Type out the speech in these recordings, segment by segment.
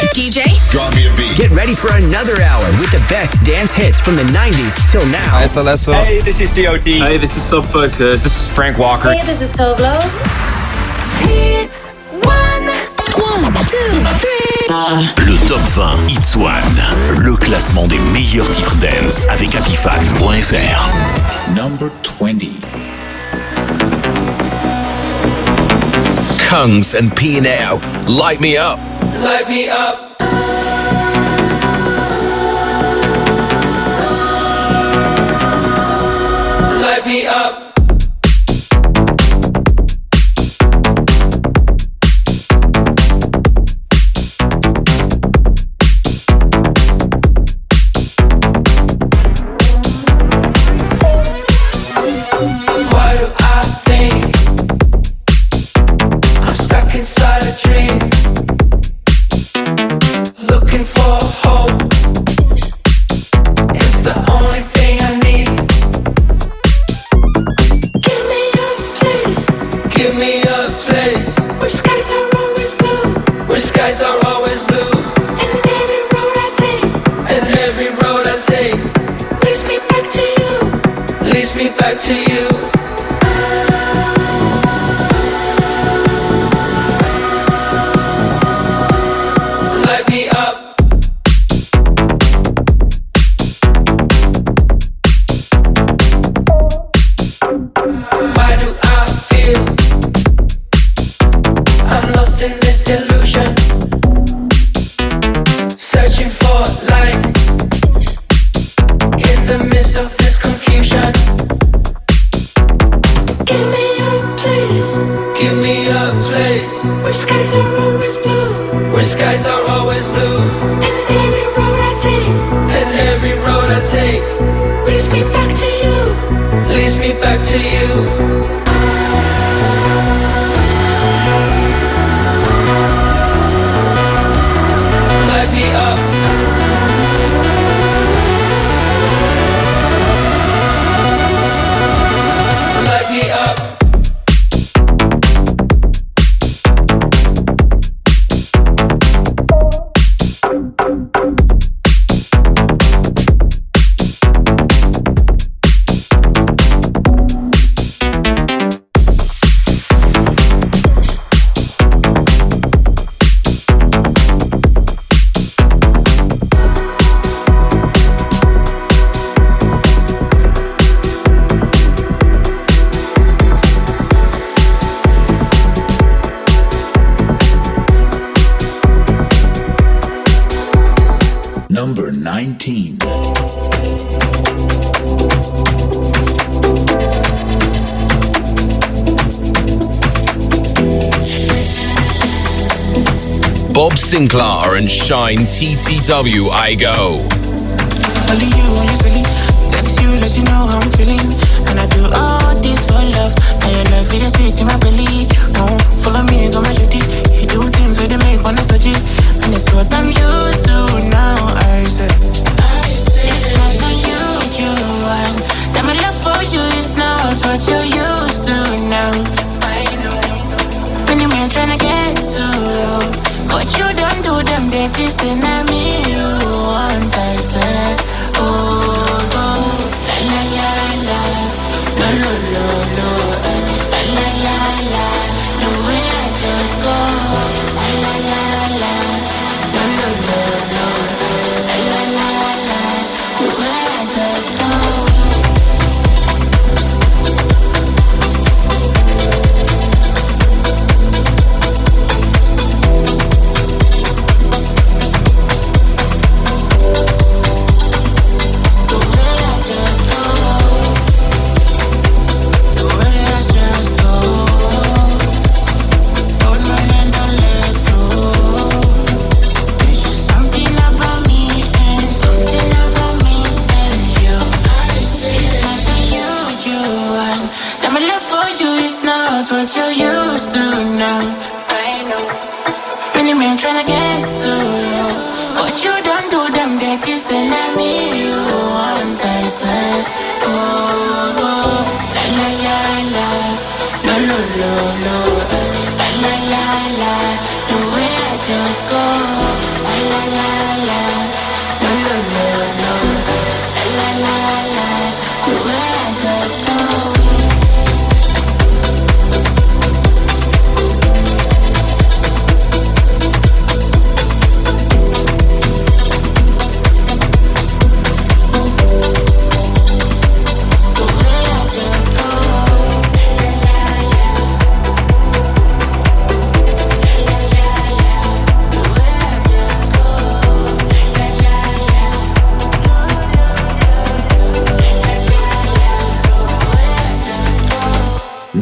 DJ, drop me a beat. Get ready for another hour with the best dance hits from the 90s till now. Hi, it's Alesso. Hey, this is D.O.D. Hey, this is Sub Focus. This is Frank Walker. Hey, this is Toblo. Hits 1, 2, 3. Le Top 20 Hits 1. Le classement des meilleurs titres dance avec Apifan.fr. Number 20. Kungs and P&L, light me up. Light me up. Light me up. Why do I think I'm stuck inside a dream? Looking for hope. It's the only thing I need. Give me a place. Give me a place. Where skies are always blue. Where skies are always blue. And every road I take. And every road I take leads me back to you. Leads me back to you. Light me up. Why do I feel I'm lost in this delusion? Searching for light in the midst of this confusion. Give me a place. Give me a place. Where skies are always blue. Where skies are always blue. And every road I take. And every road I take leads me back to you. Leads me back to you. Light me up. Light me up. Number 19. Bob Sinclair and Shine TTW, I Go. Only you, when you silly. Text you, let you know how I'm feeling. And I do all this for love. And your love is sweet in my belly. Oh, follow me, come and get it. You do things where they make one such it. And it's what I'm used to now. I say, it's not on you want. That my love for you is not what you're used to now. I know. When you man tryna get to you. But you don't do them dirty, say na me you want, I swear. Oh, oh, la la la la, no no no no, la la la la, the way I just go, la la la la, no no no no, la la la la, the way I just go.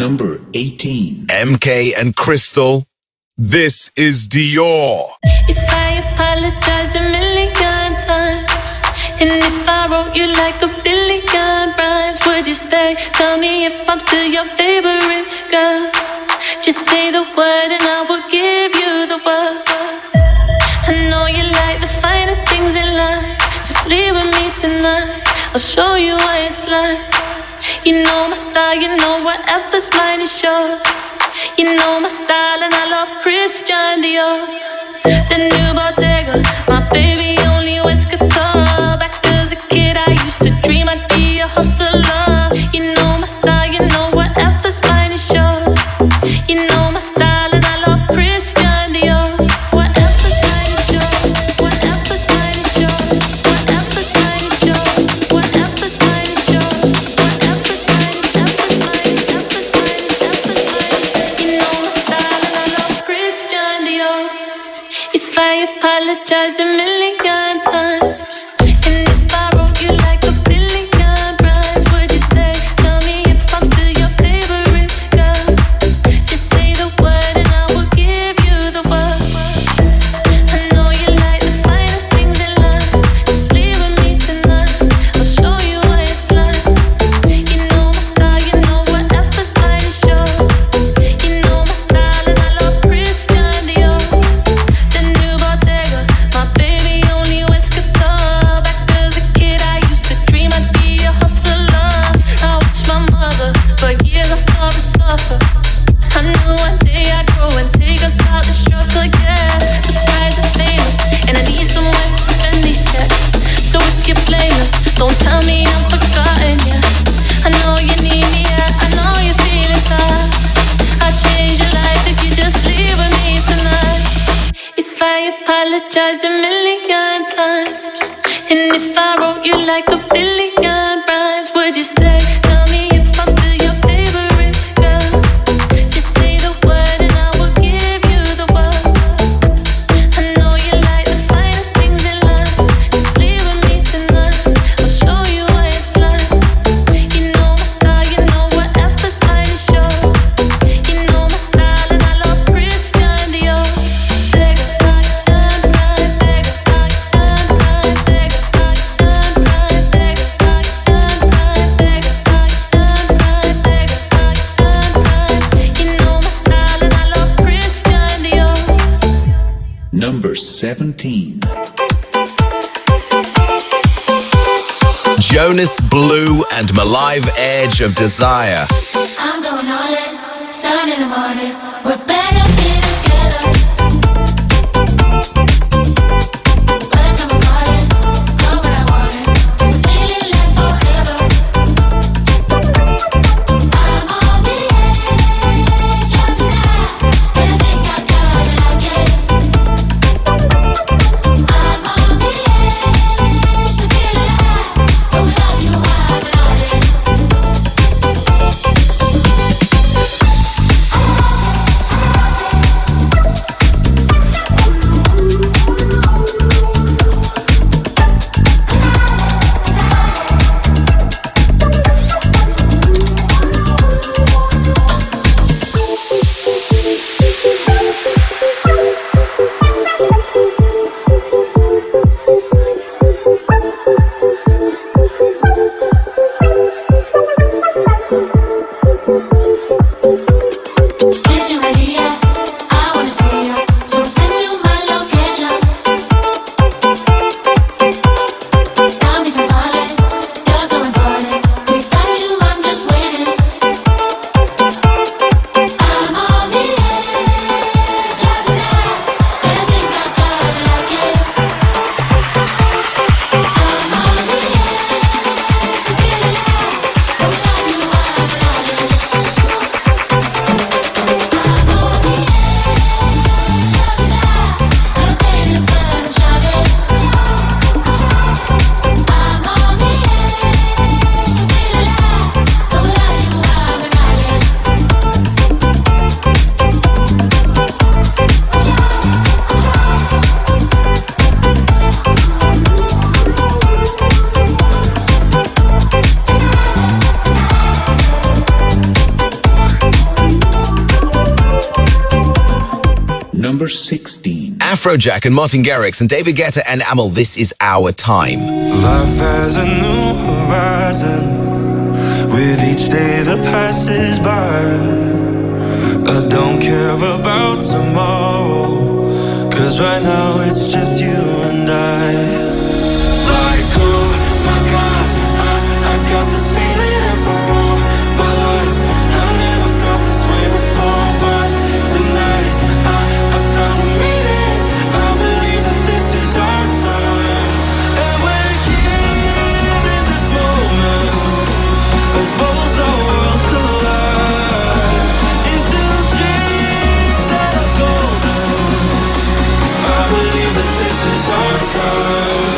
Number 18. MK and Crystal. This is Dior. If I apologized a million times, and if I wrote you like a billion rhymes, would you stay? Tell me if I'm still your favorite girl. Just say the word and I will give you the world. I know you like the finer things in life. Just leave with me tonight, I'll show you what it's like. You know my style, you know whatever's mine is yours. You know my style and I love Christian Dior. The new Bottega, my baby only wears couture. Back as a kid I used to dream I'd be a hustler. You know my style, you know whatever's mine is yours. You know my style and I love Christian Dior. Whatever's mine is yours. Whatever's mine is yours. Whatever's mine is yours. Whatever's mine is yours. Whatever's mine is You know my style and I love Christian Dior. If I apologized a million times, and if I wrote you like a billion rhymes, would you stay? Tell me if I'm still your favorite girl. Just say the word and I will give you the world. I know you like the finer things in life. Just leave with me tonight, I'll show you what it's like. You know my style, you know whatever's mine is yours. You know my style and I love Christian Dior. The new Bottega, my baby only wears couture. Back as a kid I used to dream I'd be a hustler. I watched my mother, for years I saw her suffer. I knew one day I'd grow and take us out the struggle, yeah. Surprised and famous, and I need someone to spend these checks. So if you're blameless, don't tell me I'm forgotten, yeah. I know you need me, yeah, I know you're feeling tired. I'll change your life if you just leave with me tonight. If I apologized a million times, and if I wrote you like a billion rhymes, would you stay? Tell me if I'm still your favorite girl. Just say the word and I will give you the world. I know you like the finer things in life. Just leave with me tonight, I'll show you what it's like. You know my style, you know whatever's mine is yours. You know my style and I love Christian Dior. You know my style and I love Christian Dior. Number 17. Jonas Blue and Malive Edge of Desire. I'm going all in, sun in the morning. We're better be together. Birds come calling, come when I want it. The feeling lasts forever. I'm on the edge of desire, and I think I got it, I get it. I'm on the edge to feel alive. Oh, without you, I'm not it. Number 16. Afrojack and Martin Garrix and David Guetta and Amel, This Is Our Time. Life has a new horizon with each day that passes by. I don't care about tomorrow, 'cause right now it's just you and I. Like, oh my God, I got this feeling and for all my life I never felt this way before, but tonight I found a meaning. I believe that this is our time, and we're here in this moment as both our worlds collide into dreams that are golden. I believe that this is our time.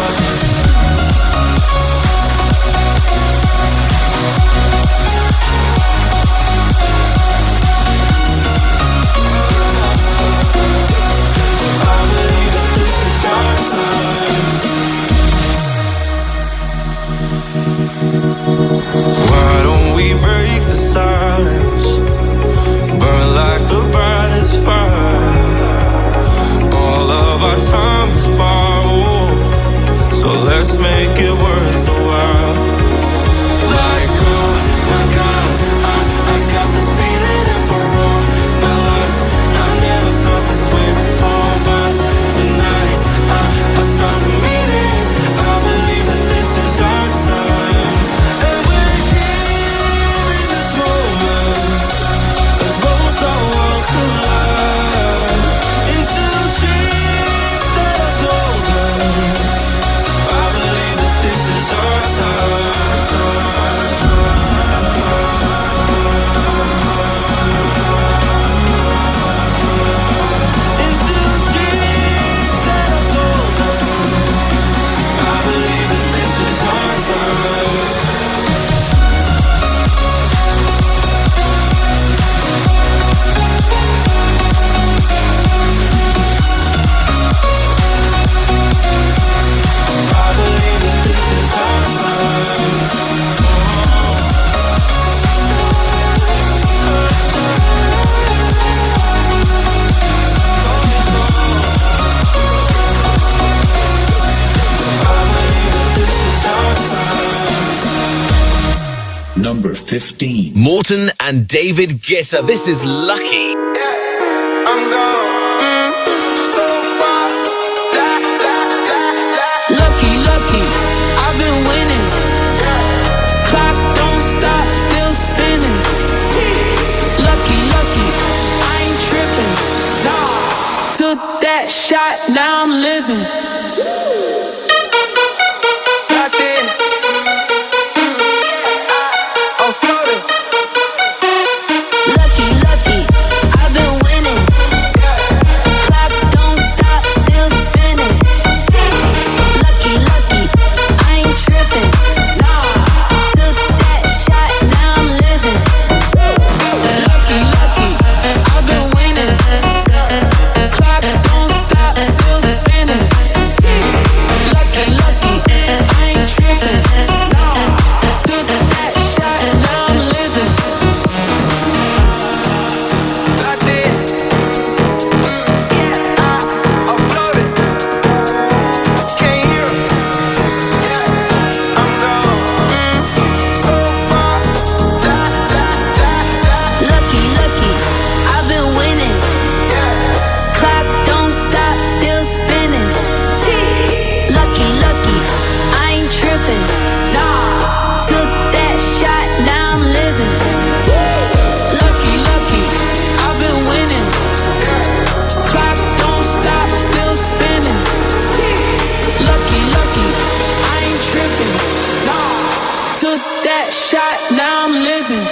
Why don't we break the silence, burn like the brightest fire? All of our time is borrowed, so let's make it worth the while. Like, oh my God, I got this feeling and for all my life I never felt this way before, but tonight I found a meaning. I believe that this is our time, and we're here in this moment as both our worlds collide into dreams that are golden. I believe that this is our time. Into dreams that are golden. I believe that this is our time. I believe that this is our time. I believe that this is our time. Number 15. Morton and David Guetta, This Is Lucky. I'm gone so far. Lucky, lucky, I've been winning. Clock don't stop, still spinning. Lucky, lucky, I ain't tripping. Took that shot, now I'm living. Locked in. I'm floating. Lucky, lucky, I've been winning. Clock don't stop, still spinning. Lucky, lucky, I ain't tripping. Took that shot, now I'm living. Lucky, lucky, I've been winning. Clock don't stop, still spinning. Lucky, lucky, I ain't tripping. Took that shot, now I'm living. Locked in. I'm floating. Can't hear it. I'm gone so far. Lucky, lucky, I've been winning. Clock don't stop, still spinning. Lucky, lucky, I ain't tripping. Took that shot, now I'm living. Lucky, lucky, I've been winning. Clock don't stop, still spinning. Lucky, lucky, I ain't tripping. Took that shot, now I'm living.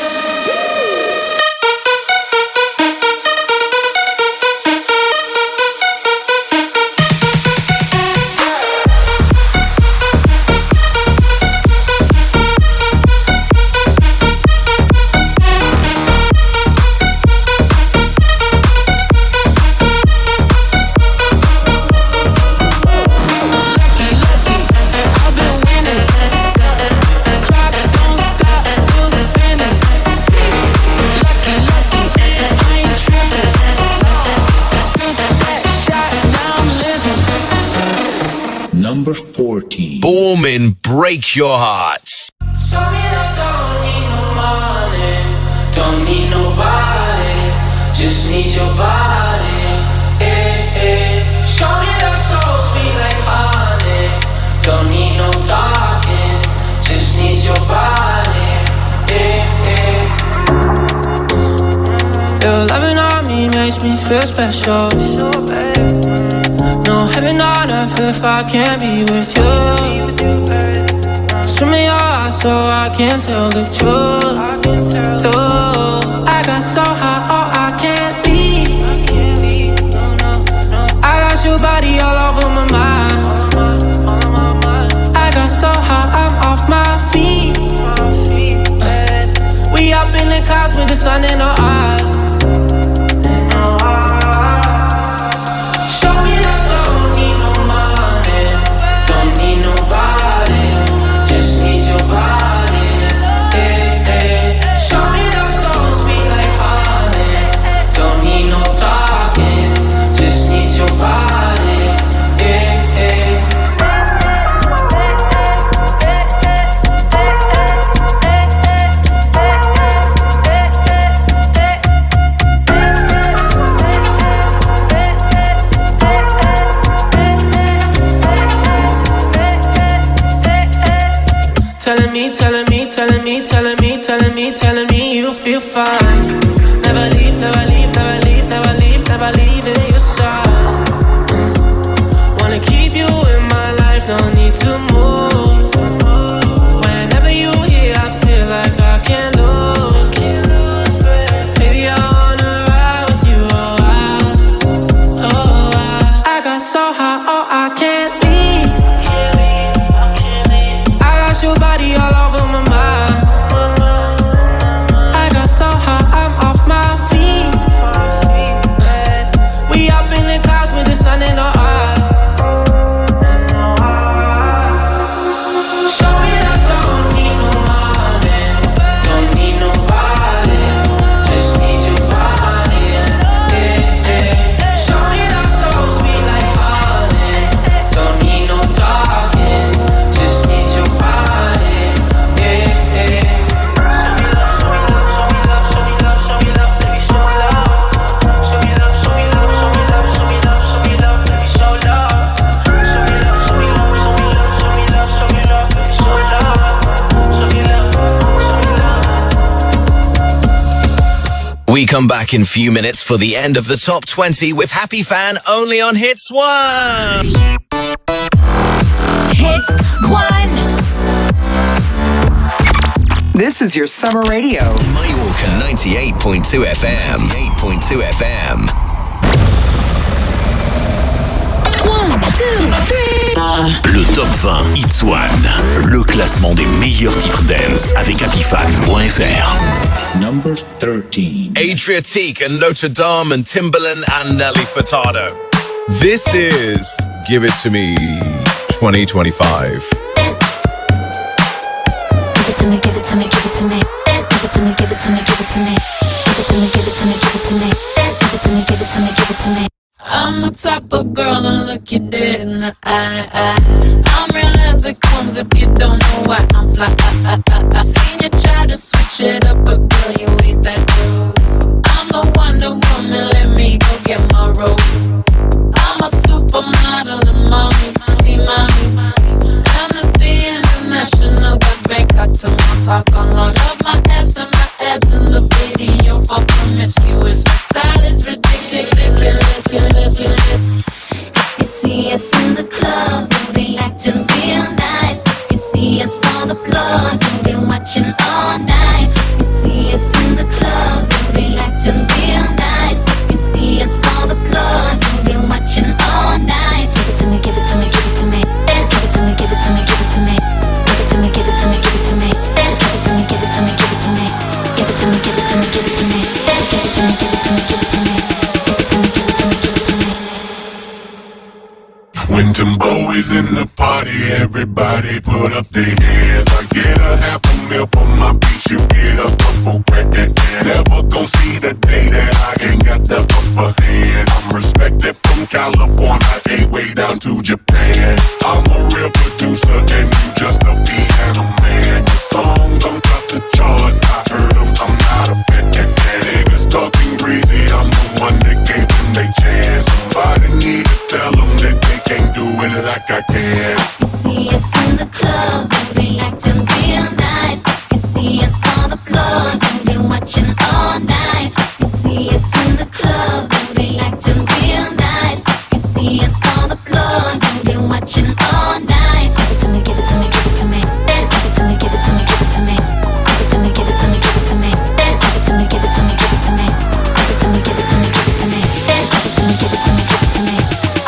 Lucky, lucky, I've been winning. Clock don't stop, still spinning. Number 14. Bormin, Break Your Hearts. Show me that don't need no money, don't need nobody, just need your body. Show me that soul sweet like honey, don't need no talking, just need your body. Your loving on me makes me feel special. No heaven on earth if I can't be with you. Swim in your eyes so I can tell the truth. I got so high, oh I can't leave. I got your body all over my mind. I got so high, I'm off my feet. We up in the clouds with the sun in our eyes. Show me that don't need no money, don't need nobody, just need your body. Show me that soul sweet like honey, don't need no talking, just need your body. Telling me you feel fine. Never leave, never leave, never leave, never leave, never leave in your side. Wanna keep you in my life, no need to move. Whenever you here, I feel like I can't lose. Baby, I wanna ride with you, I got so high, oh I can't leave. I got your body all over my mind. So high, I'm off my feet. We up in the clouds with the sun in our eyes. Show me that don't need no money, don't need nobody, just need your body. Show me that soul sweet like honey, don't need no talking, just need your body. We come back in a few minutes for the end of the top 20 with Happy Fan only on Hits 1. Hits 1. This is your summer radio. Mallorca 98.2 FM. 98.2 FM. 1, 2, 3. Le Top 20 Hits 1, le classement des meilleurs titres dance avec happyfan.fr. Number 13. Adriatique and Notre Dame and Timbaland and Nelly Furtado. This is Give It To Me 2025. Give it to me, give it to me, give it to me. Give it to me, give it to me, give it to me. Give it to me, give it to me, give it to me. Give it to me, give it to me, give it to me. I'm the type of girl to look you dead in the eye. I'm real as it comes if you don't know why I'm fly. I seen you try to switch it up, but girl, you ain't that girl. I'm the Wonder Woman, let me go get my robe. I'm a supermodel and mommy, see mommy. Amnesty International got Bangkok to my talk on Lord of my ass and my abs in the video for promiscuous. My style is ridiculous. If you see us in the club, we'll be acting real nice. If you see us on the floor, you'll be watching all night. If you see us in the club, we'll be acting real nice. If you see us on the floor, you'll be watching all night. Give it to me, give it to me, give it to me. Give it to me, give it to me, give it to me. Give it to me, give it to me, give it to me. Give it to me, give it to me, give it to me. Give it to me, give it to me, give it to me. Give it to me, give it to me, give it to me. When Timbo is in the party, everybody put up their hands. I get a $500,000 for my beats, you get a couple crack that can. Never gon' see the day that I ain't got the upper hand. I'm respected from California, ain't way down to Japan. I'm a real producer and you just a piano man. Your song don't top the charts, I heard them, I'm not a fan. Niggas talking greasy, I'm the one that gave them they chance. Somebody need to tell them that they can't do it like I can. You see us in the club, we acting real nice. You see us on the floor, you've been watching all night. You see us in the club, we acting real nice. You see us on the floor, you've been watching all night. Give it to me, give it to me, give it to me. Give it to me, give it to me, give it to me. Give it to me, give it to me, give it to me. Give it to me, give it to me, give it to me. Give it to me, give it to me, give it to me. Give it to me, give it to me, give it to me.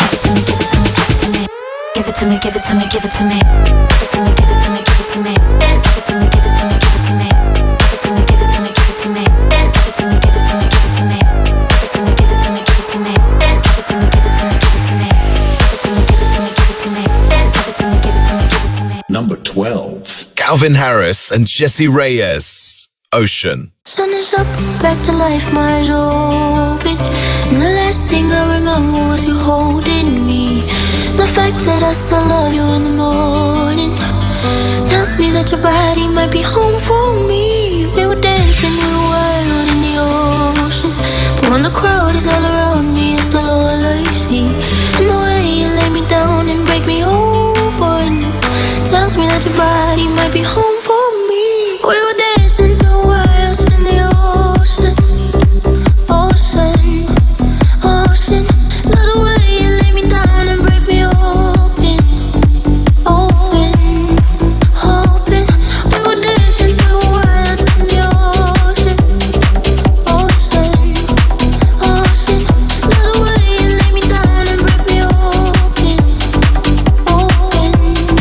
Give it to me, give it to me, give it to me. Give it to me, give it to me, give it to me. Give it to me, give it to me, give it to me. Give it to me, give it to me, give it to me. Give it to me, give it to me, give it to me. Give it to me, give it to me, give it to me. Give it to me, give it to me, give it to me. Give it to me, give it to me, give it to me. Give it to me, give it to me, give it to me. Number 12. Calvin Harris and Jessie Reyes, Ocean. Sun is up, back to life, my eyes open. And the last thing I remember was you holding me. The fact that I still love you in the morning tells me that your body might be home for me. We were dancing, we were wild in the ocean, but when the crowd is all around me, it's still all I see. And the way you lay me down and break me open tells me that your body might be home for me. We were dancing, we were wild in the ocean, ocean, ocean. Love the way you lay me down and break me open, open, open. We were dancing, we were wild in the ocean, ocean, ocean. Love the way you lay me down and break me open, open,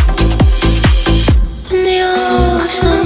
in the ocean.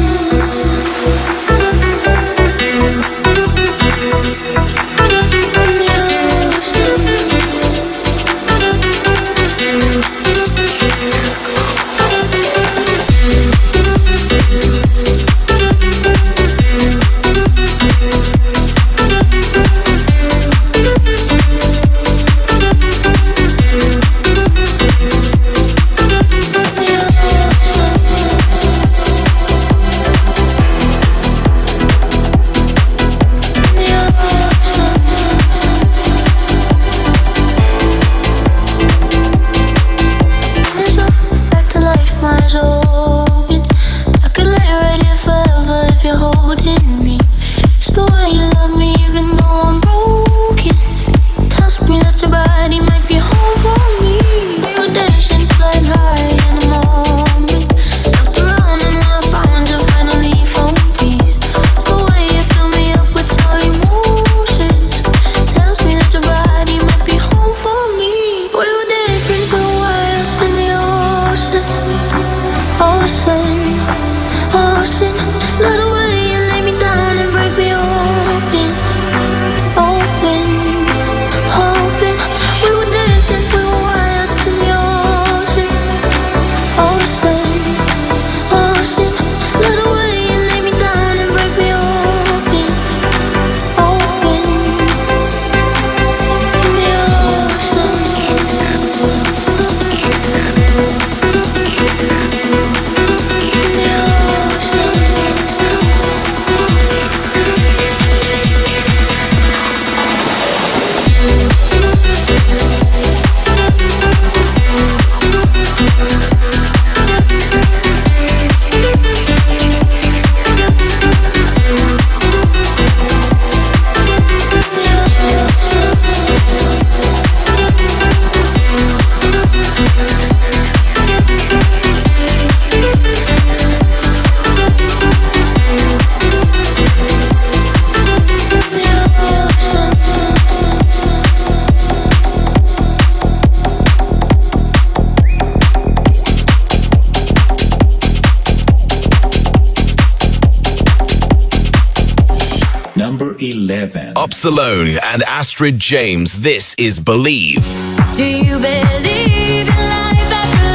Number 11. Upsalone and Astrid James, this is Believe. Do you believe in life after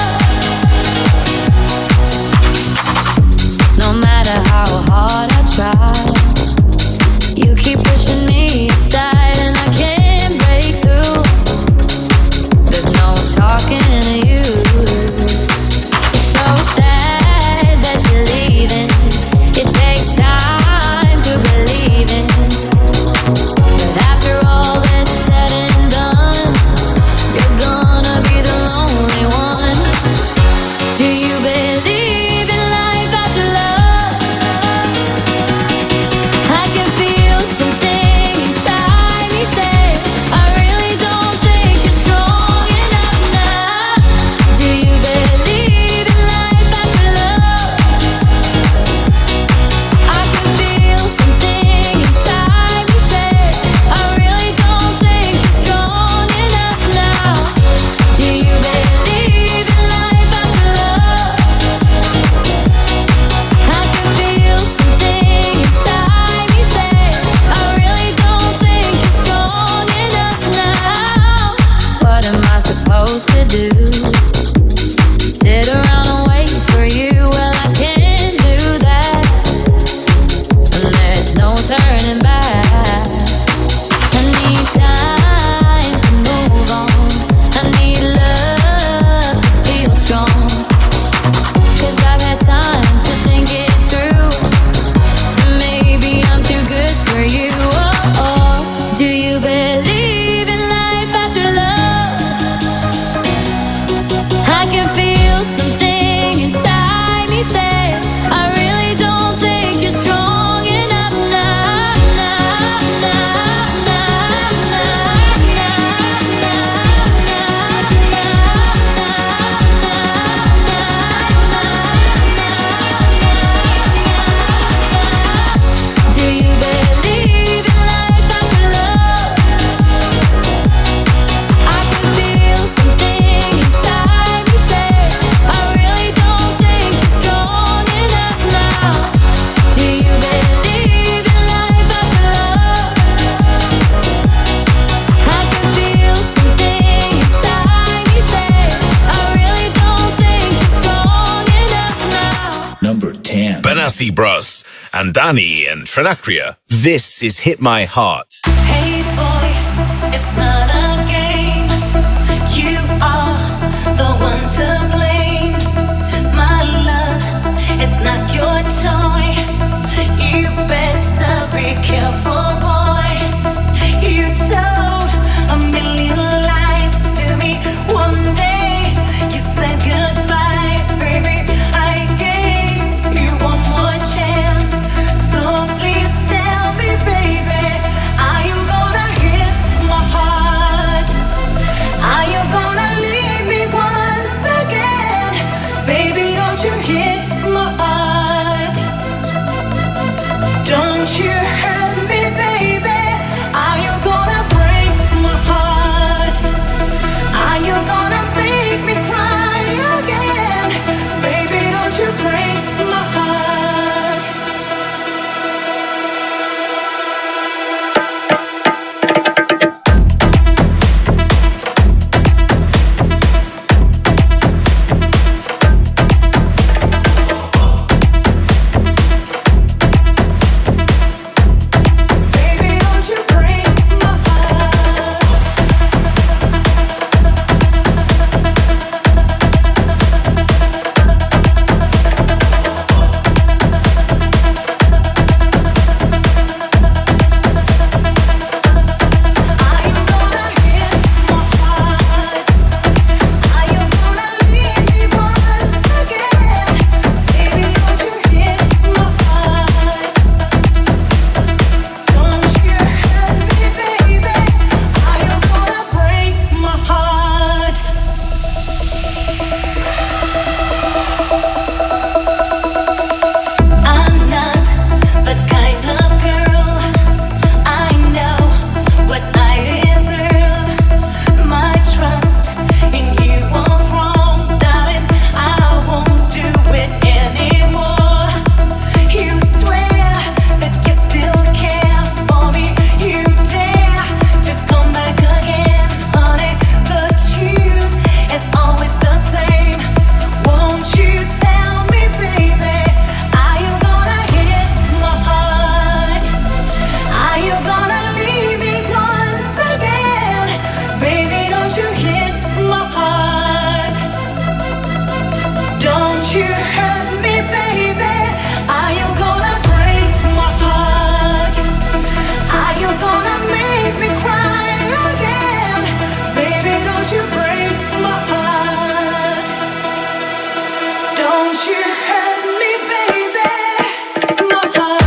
love? No matter how hard I try, you keep pushing me aside and I can't break through. There's no talking to you. Nasi Bros, and Dani and Trinacria. This is Hit My Heart. Hey boy, it's not a game. You are the one to blame. My love, it's not your toy. You better be careful, boy. You told a million lies to me. One day you said goodbye, baby. I gave you one more chance. So please tell me, baby, are you gonna hit my heart? Are you gonna leave me once again? Baby, don't you hit my heart. Don't you hurt me, baby. Are you gonna break my heart? Are you gonna make me cry again? Baby, don't you break my heart. Baby, don't you break my heart. Are you gonna hit my heart? Are you gonna leave me once again? Baby, don't you hit my heart. Don't you hurt me, baby. Are you gonna break my heart? I'm not the kind of girl. I know what I deserve. My trust in you was wrong, darling. I won't do it anymore. You swear that you still care for me. You dare to come back again, honey. The tune is always the same. Won't you tell me, baby, are you gonna hit my heart? Are you gonna leave me once again? Baby, don't you hit my heart. Don't you hurt me, baby. Are you gonna break my heart? Are you gonna make me cry again? Baby, don't you break my heart. Don't you hurt me, baby. My heart.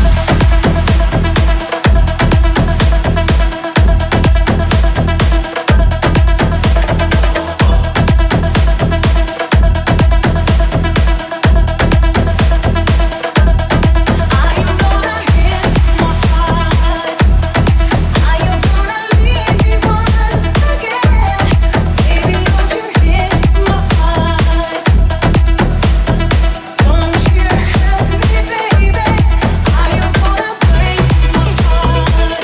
Are you gonna hit my heart? Are you gonna leave me once again? Baby, don't you hit my heart. Don't you hurt me, baby. Are you gonna break my heart?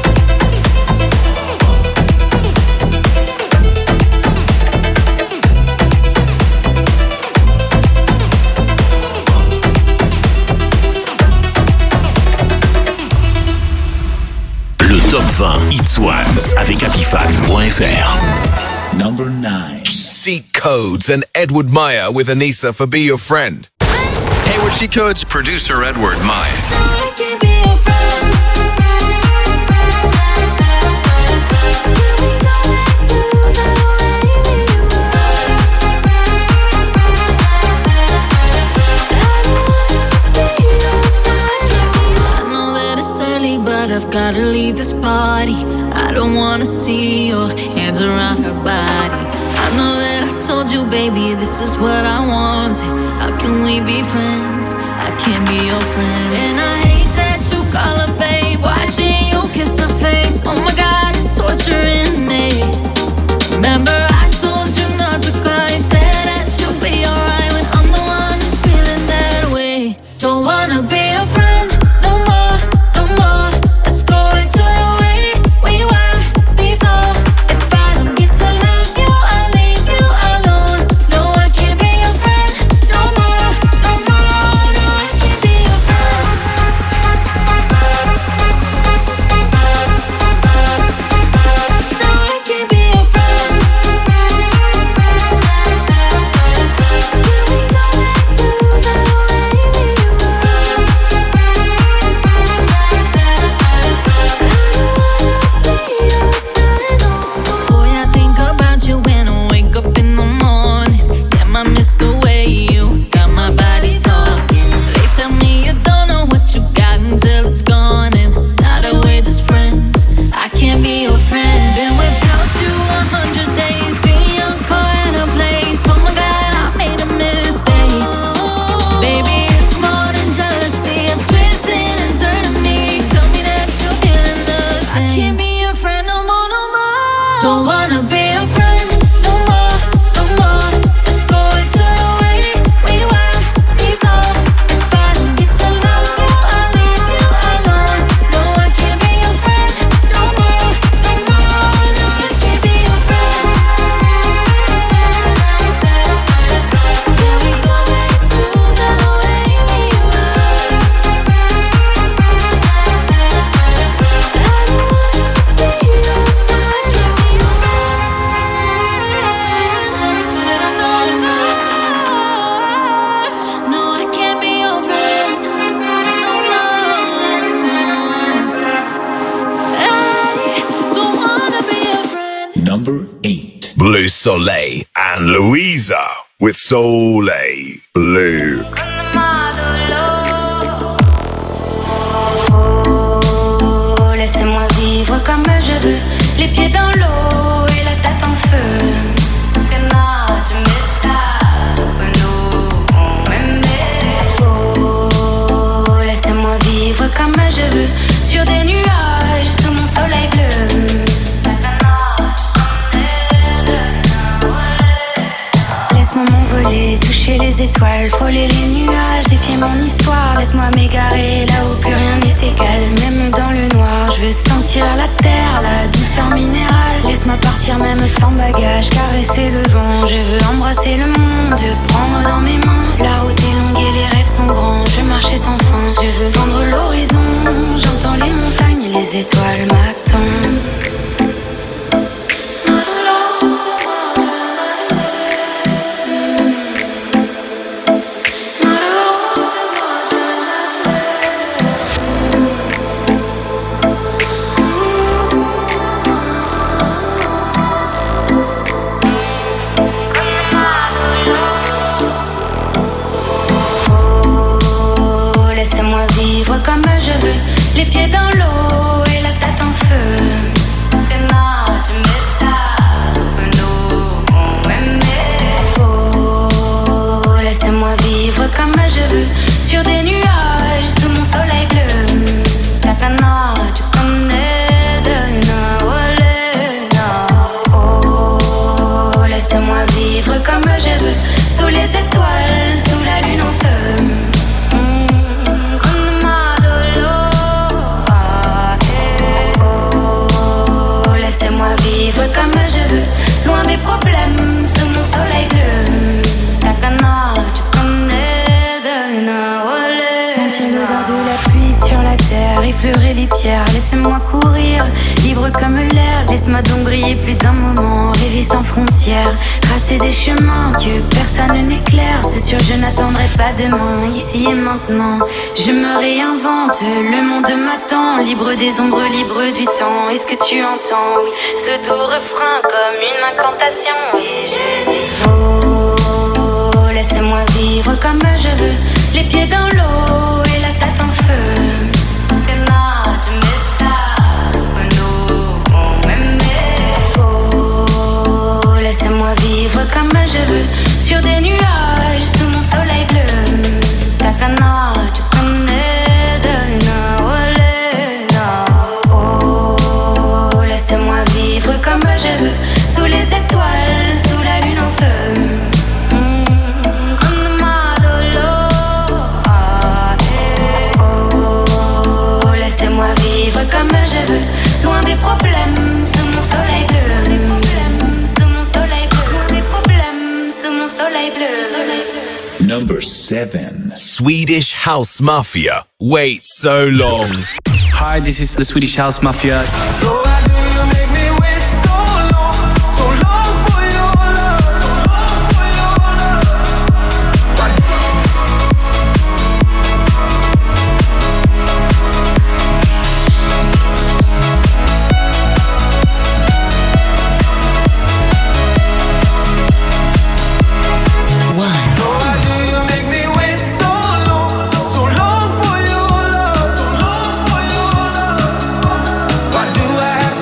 Le top 20 Hits Ones avec Apifan.fr. Number 9. Seek Codes and Edward Meyer with Anissa for Be Your Friend. Hey, we're Cheat Codes. Producer Edward Meyer. I can be your friend. Can we go back to the way we were? I don't wanna be your friend. I know that it's early, but I've gotta leave this party. I don't wanna see your hands around her body. I know that I told you, baby, this is what I wanted. How can we be friends? I can't be your friend. And I hate that you call her babe, watching you kiss her face. Oh my God, it's torturing me. Remember I told you not to cry, said that you'll be alright when I'm the one who's feeling that way. Don't wanna be your friend no more, no more. Let's go back to the way we were before. If I don't get to love you, I'll leave you alone. No, I can't be your friend no more, no more. No, I can't be your friend. Blue Soleil, and Louisa with Soleil Blue. Oh, laissez-moi vivre comme je veux, les pieds dans l'eau et la tête en feu. Oh, laissez-moi vivre comme je veux, sur des nuages, sous mon soleil bleu. Laisse-moi m'envoler, toucher les étoiles, frôler les nuages, défier mon histoire. Laisse-moi m'égarer là où plus rien n'est égal, même dans le noir. Je veux sentir la terre, la douceur minérale. Laisse-moi partir même sans bagage, caresser le vent. Je veux embrasser le monde, le prendre dans mes mains. La route est longue et les rêves sont grands, je veux marcher sans fin. Je veux vendre l'horizon, j'entends les montagnes et les étoiles m'attendent. Comme je veux, les pieds dans l'eau et la tête en feu. Oh, laissez-moi vivre comme je veux, sur des nuages, sous mon soleil bleu. Oh, laissez-moi vivre comme je veux, sous les étoiles, sous la lune en feu. Laissez-moi vivre comme je veux, loin des problèmes, sous mon soleil bleu. Sentir l'odeur de la pluie sur la terre, effleurer les pierres, laissez-moi courir, libre comme l'air. Laisse-moi donc briller plus d'un moment, rêver sans frontières, tracer des chemins que personne n'éclaire. C'est sûr je n'attendrai pas demain, ici et maintenant. Je me réinvente, le monde m'attend, libre des ombres, libre du temps. Est-ce que tu entends, oui, ce doux refrain comme une incantation? Et je dis oh, laissez-moi vivre comme je veux, les pieds dans l'eau et la tête en feu. Oh, laissez-moi vivre comme je veux, sur des nuages, sous mon soleil bleu. Oh, laissez-moi vivre comme je veux, sous les étoiles, sous la lune en feu. Oh, laissez-moi vivre comme je veux, loin des problèmes, sous mon soleil bleu. Des problèmes, sous mon soleil bleu. Des problèmes, sous mon soleil bleu. Number 7. Swedish House Mafia. Wait so long. Hi, this is the Swedish House Mafia. Why do I have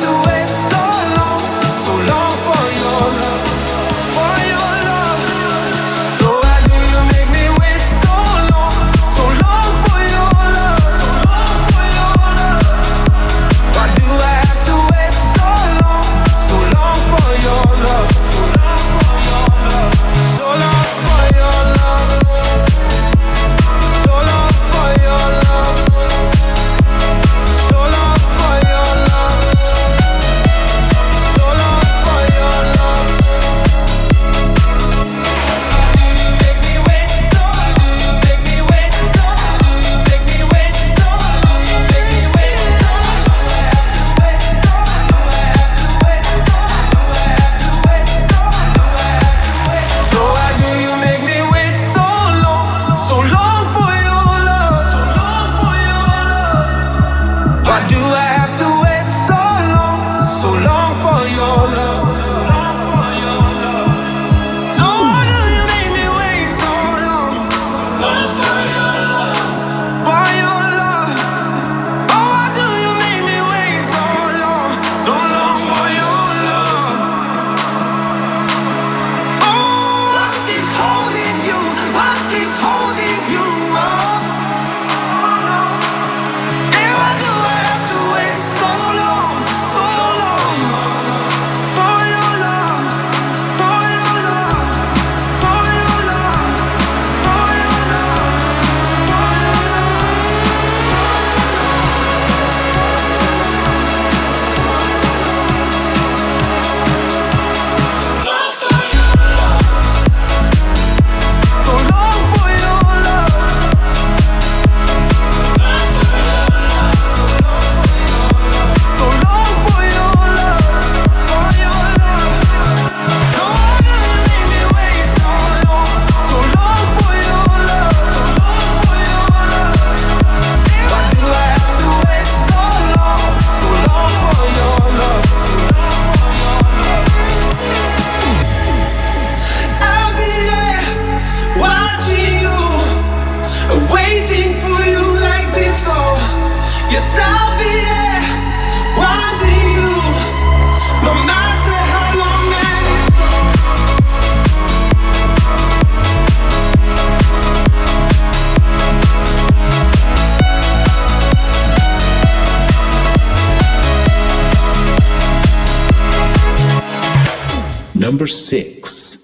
Number 6.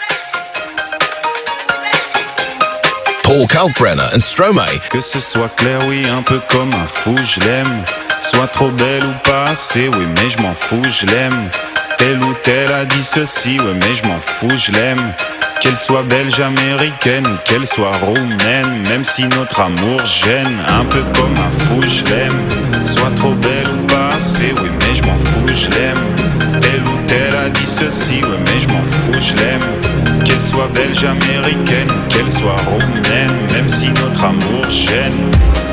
Paul Kalkbrenner and Stromae. Que ce soit clair, oui, un peu comme un fou, je l'aime. Soit trop belle ou pas assez, oui, mais je m'en fous, je l'aime. Telle ou telle a dit ceci, ouais, mais je m'en fous, je l'aime. Qu'elle soit belge, américaine ou qu'elle soit roumaine, même si notre amour gêne, un peu comme un fou, je l'aime. Soit trop belle ou pas assez, oui, mais je m'en fous, je l'aime. Telle ou telle a dit ceci, ouais, mais je m'en fous, je l'aime. Qu'elle soit belge, américaine ou qu'elle soit roumaine, même si notre amour gêne.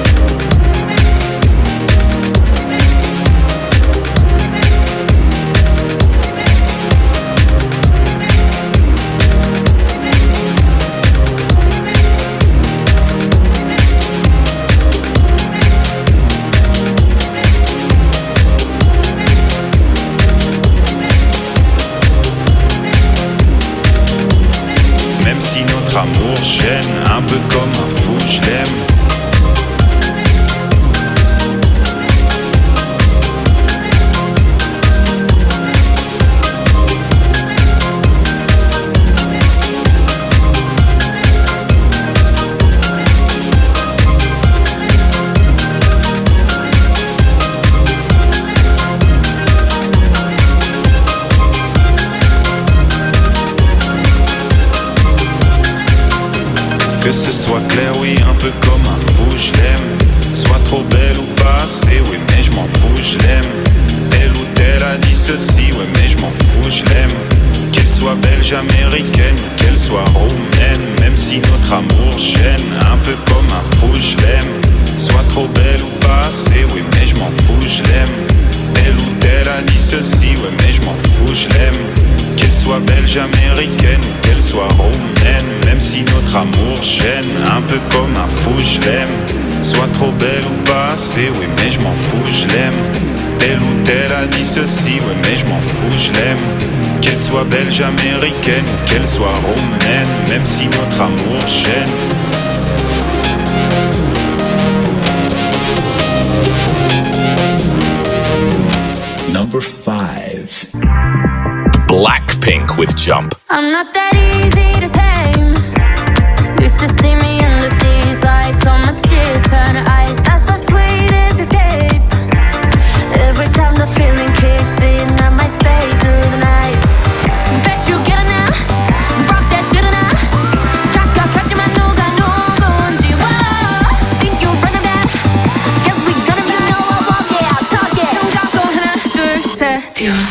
Amour gêne, un peu comme un fou, je l'aime. Que ce soit clair, oui, un peu comme un fou, je l'aime. Soit trop belle ou pas assez, oui, mais je m'en fous, je l'aime. Telle ou telle a dit ceci, ouais, mais je m'en fous, je l'aime. Qu'elle soit belge, américaine ou qu'elle soit roumaine, même si notre amour gêne, un peu comme un fou, je l'aime. Soit trop belle ou pas assez, oui, mais je m'en fous, je l'aime. Telle ou telle a dit ceci, ouais, mais je m'en fous, je l'aime. Qu'elle soit belge, américaine ou qu'elle soit roumaine, même si notre amour gêne, un peu comme un fou, je l'aime. Soit trop belle ou pas assez, oui, mais je m'en fous, je l'aime. Telle ou telle a dit ceci, ouais, mais je m'en fous, je l'aime. Qu'elle soit belge, américaine ou qu'elle soit roumaine, même si notre amour gêne. Number 5. Blackpink with Jump. I'm not that easy to tame. Used to see me under these lights, all my tears turn to ice. That's the sweetest escape. Every time the feeling kicks in, I might stay through the night. Bet you get it now. Rock that didn't I? 착각하지만 누가 누군지. Whoa. Think you're running that? Guess we gonna be. You know I walk it, I'll talk it. 눈 감고 하나 둘 셋.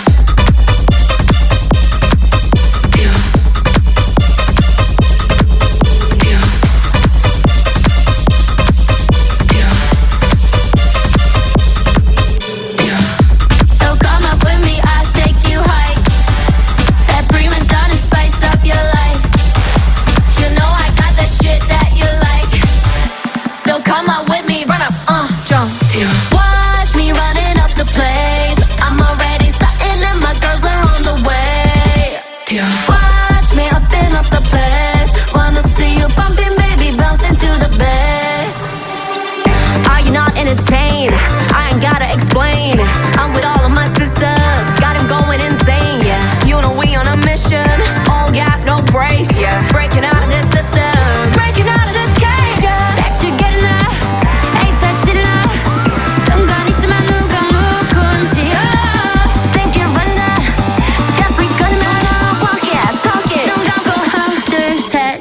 I ain't gotta explain. I'm with all of my sisters, got him going insane, yeah. You know we on a mission, all gas, no brakes, yeah. Breaking out of this system, breaking out of this cage, yeah. Bet you get enough, ain't that did enough. 순간 있지만 누가 누군지. Think you're running out, guess we gonna walk it, talk it. 눈 감고 하나 둘 셋.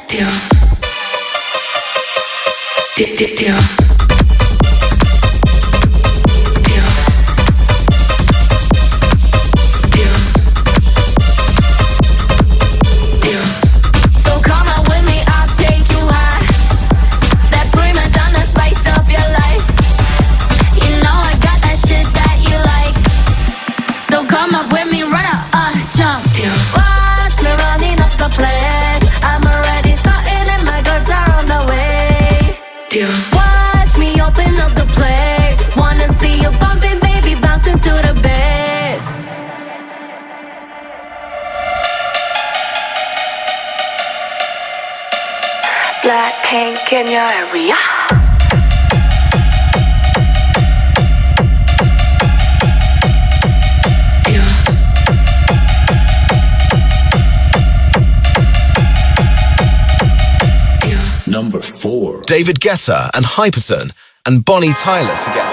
Blackpink in your area. David Guetta and Hyperton and Bonnie Tyler together.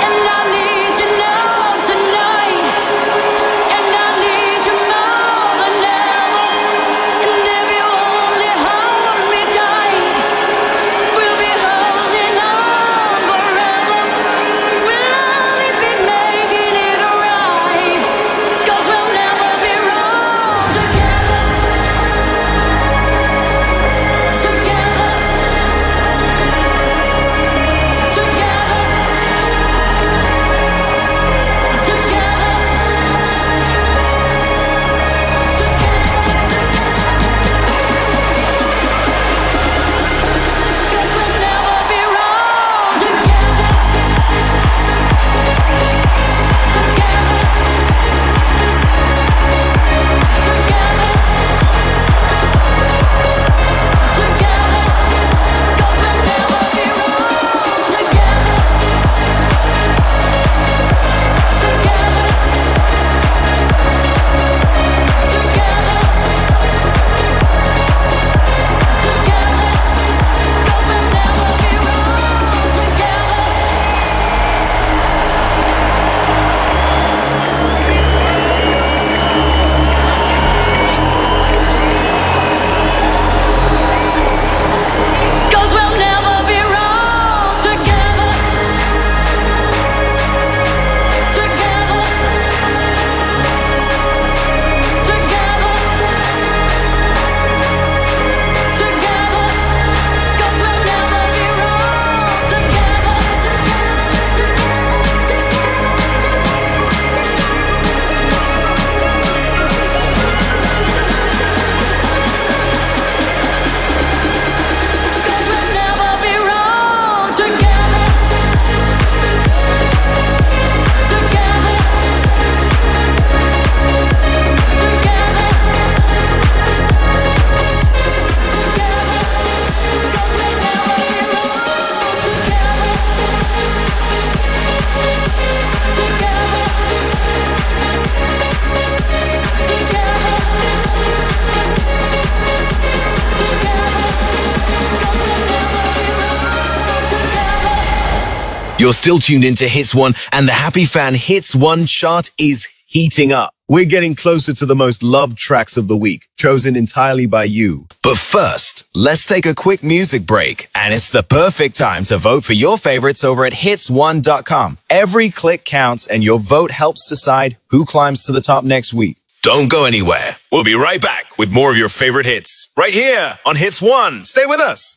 You're still tuned into Hits 1, and the Happy Fan Hits 1 chart is heating up. We're getting closer to the most loved tracks of the week, chosen entirely by you. But first, let's take a quick music break, and it's the perfect time to vote for your favorites over at hits1.com. Every click counts, and your vote helps decide who climbs to the top next week. Don't go anywhere. We'll be right back with more of your favorite hits, right here on Hits 1. Stay with us.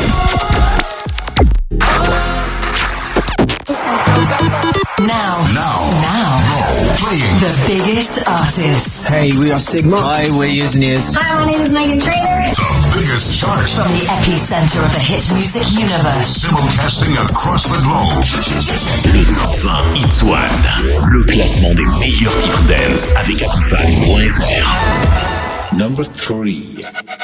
Now, playing the biggest artists. Hey, we are Sigma. Hi, we're Years and Years. Hi, my name is Megan Trainor. The biggest chart from the epicenter of the hit music universe. Simulcasting across the globe. Le top 20 Hits 1. Le classement des meilleurs titres dance avec happyfan.fr. Number 3.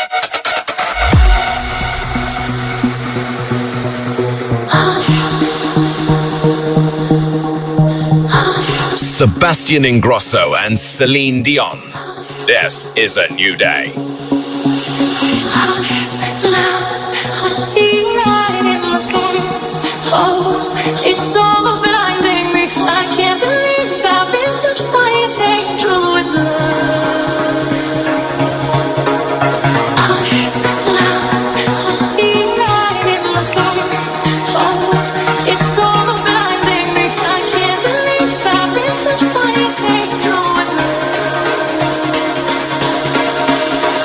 Sebastian Ingrosso and Celine Dion. This is a new day. I see light in the sky. Oh, it's almost blinding me. I can't believe I've been touched by an angel with love. I see light in the sky. Oh, it's almost blinding me. I can't believe I've been touched by an angel with love.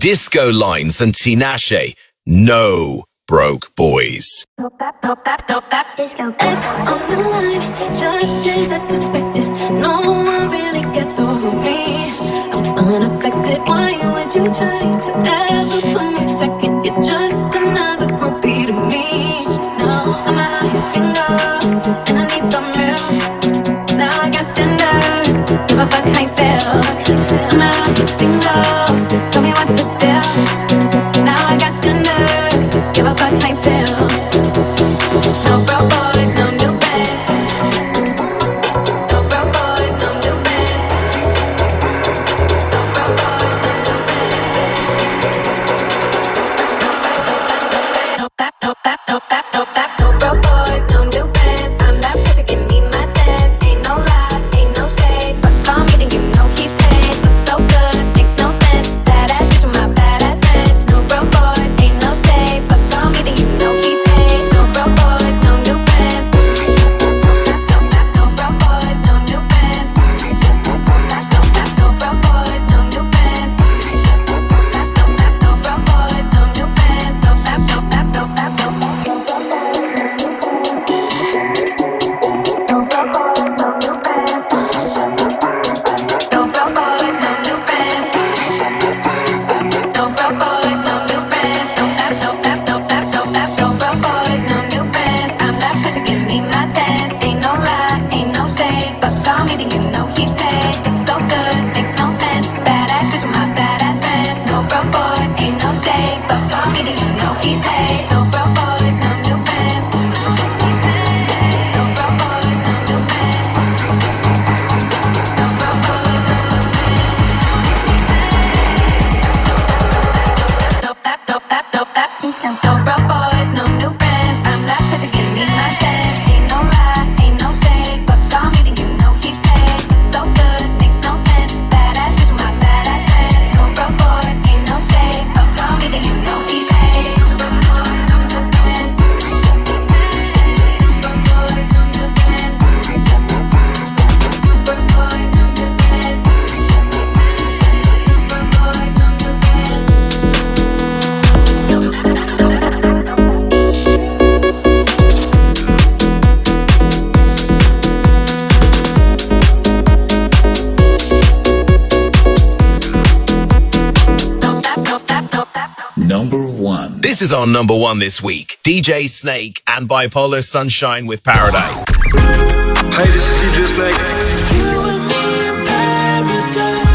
Disco Lines and Tinashe. No broke boys. Disco. X on the line, just as I suspected. No one really gets over me. I'm unaffected. Why would you try to ever put me second? You're just another groupie to me. No, I'm out here single, and I need some real. Now I got standards, give a fuck how you feel. I'm out here single, tell me what's the deal. Now I got standards, give a fuck how you feel. No broke boys, no new bands. No broke boys, no new bands. No broke boys, no new bands. No broke boys, no new bands. I'm that bitch, you give me my test. Ain't no lie, ain't no shade. But for me, then you know he paid. Looks so good, makes no sense. Badass bitch with my badass friends. No broke boys, ain't no shade. But for me, then you know he paid. No broke boys, no new bands. No broke boys, no new bands. No broke boys, no new bands. No broke boys, no new bands. This is our number one this week. DJ Snake and Bipolar Sunshine with Paradise. Hey, this is DJ Snake. You and me in paradise.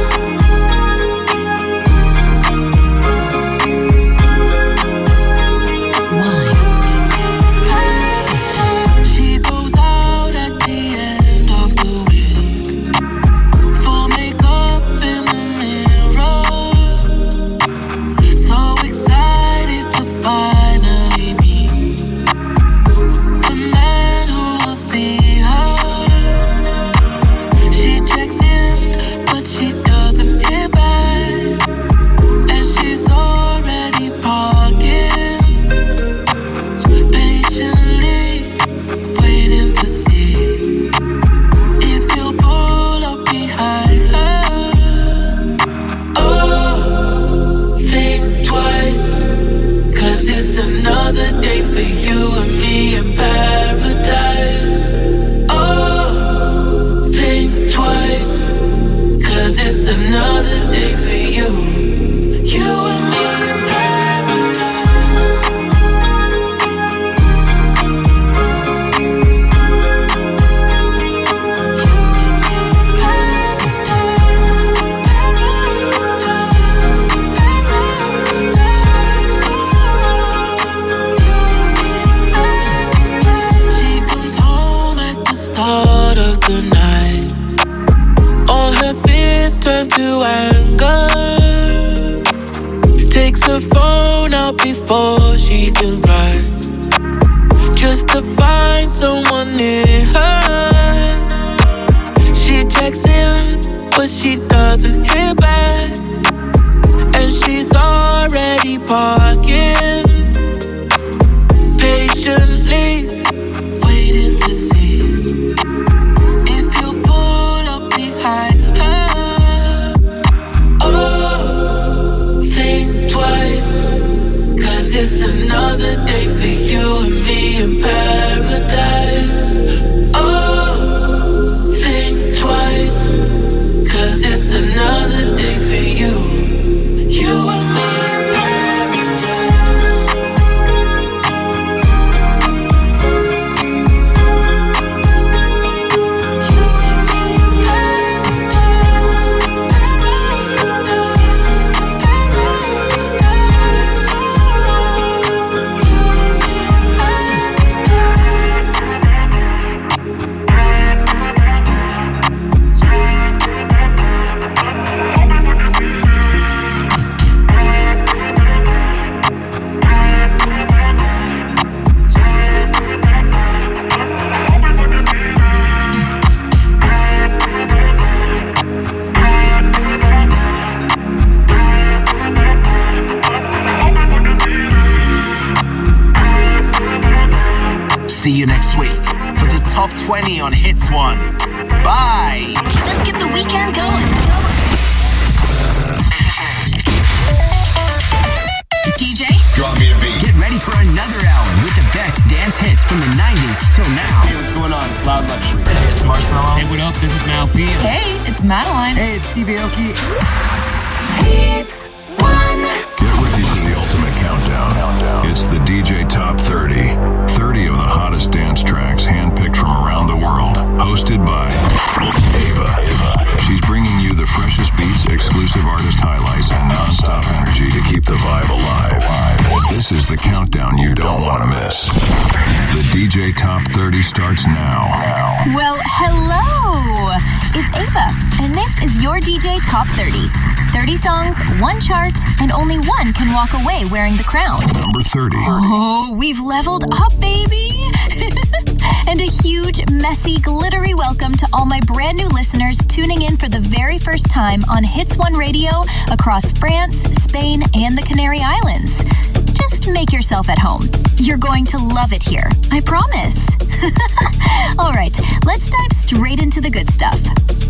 She goes out at the end of the week. Full makeup in the mirror. So excited to finally meet a man who will see her. She checks in, but she doesn't hear back, and she's already parking, patiently waiting to see if you'll pull up behind her. Oh, think twice, 'cause it's another day for you and me in paradise. Oh, think twice, 'cause it's another day for you. You and me in paradise. She comes home at the start of the night. All her fears turn to anger. Takes her phone out before she can cry, just to find someone near her. She checks in, but she doesn't hear back, and she's already parking, patiently waiting to see if you'll pull up behind her. Oh, think Top 20 on Hits One. Bye! Let's get the weekend going. DJ, drop me a beat. Get ready for another hour with the best dance hits from the 90s till now. Hey, what's going on? It's Loud Luxury. Hey, it's Marshmallow. Hey, what up? This is Mal P. Hey, it's Madeline. Hey, it's Stevie Aoki. Hits One. Get ready for the ultimate countdown. It's the DJ Top 30. 30 of the hottest dance tracks handpicked from around the world. Hosted by Ava. She's bringing you the freshest beats, exclusive artist highlights, and non-stop energy to keep the vibe alive. This is the countdown you don't want to miss. The DJ Top 30 starts now. Well, hello! It's Ava, and this is your DJ Top 30. 30 songs, one chart, and only one can walk away wearing the crown. Number 30. Oh, we've leveled up, baby! And a huge, messy, glittery welcome to all my brand new listeners tuning in for the very first time on Hits One Radio across France, Spain, and the Canary Islands. Just make yourself at home. You're going to love it here. I promise. All right, let's dive straight into the good stuff.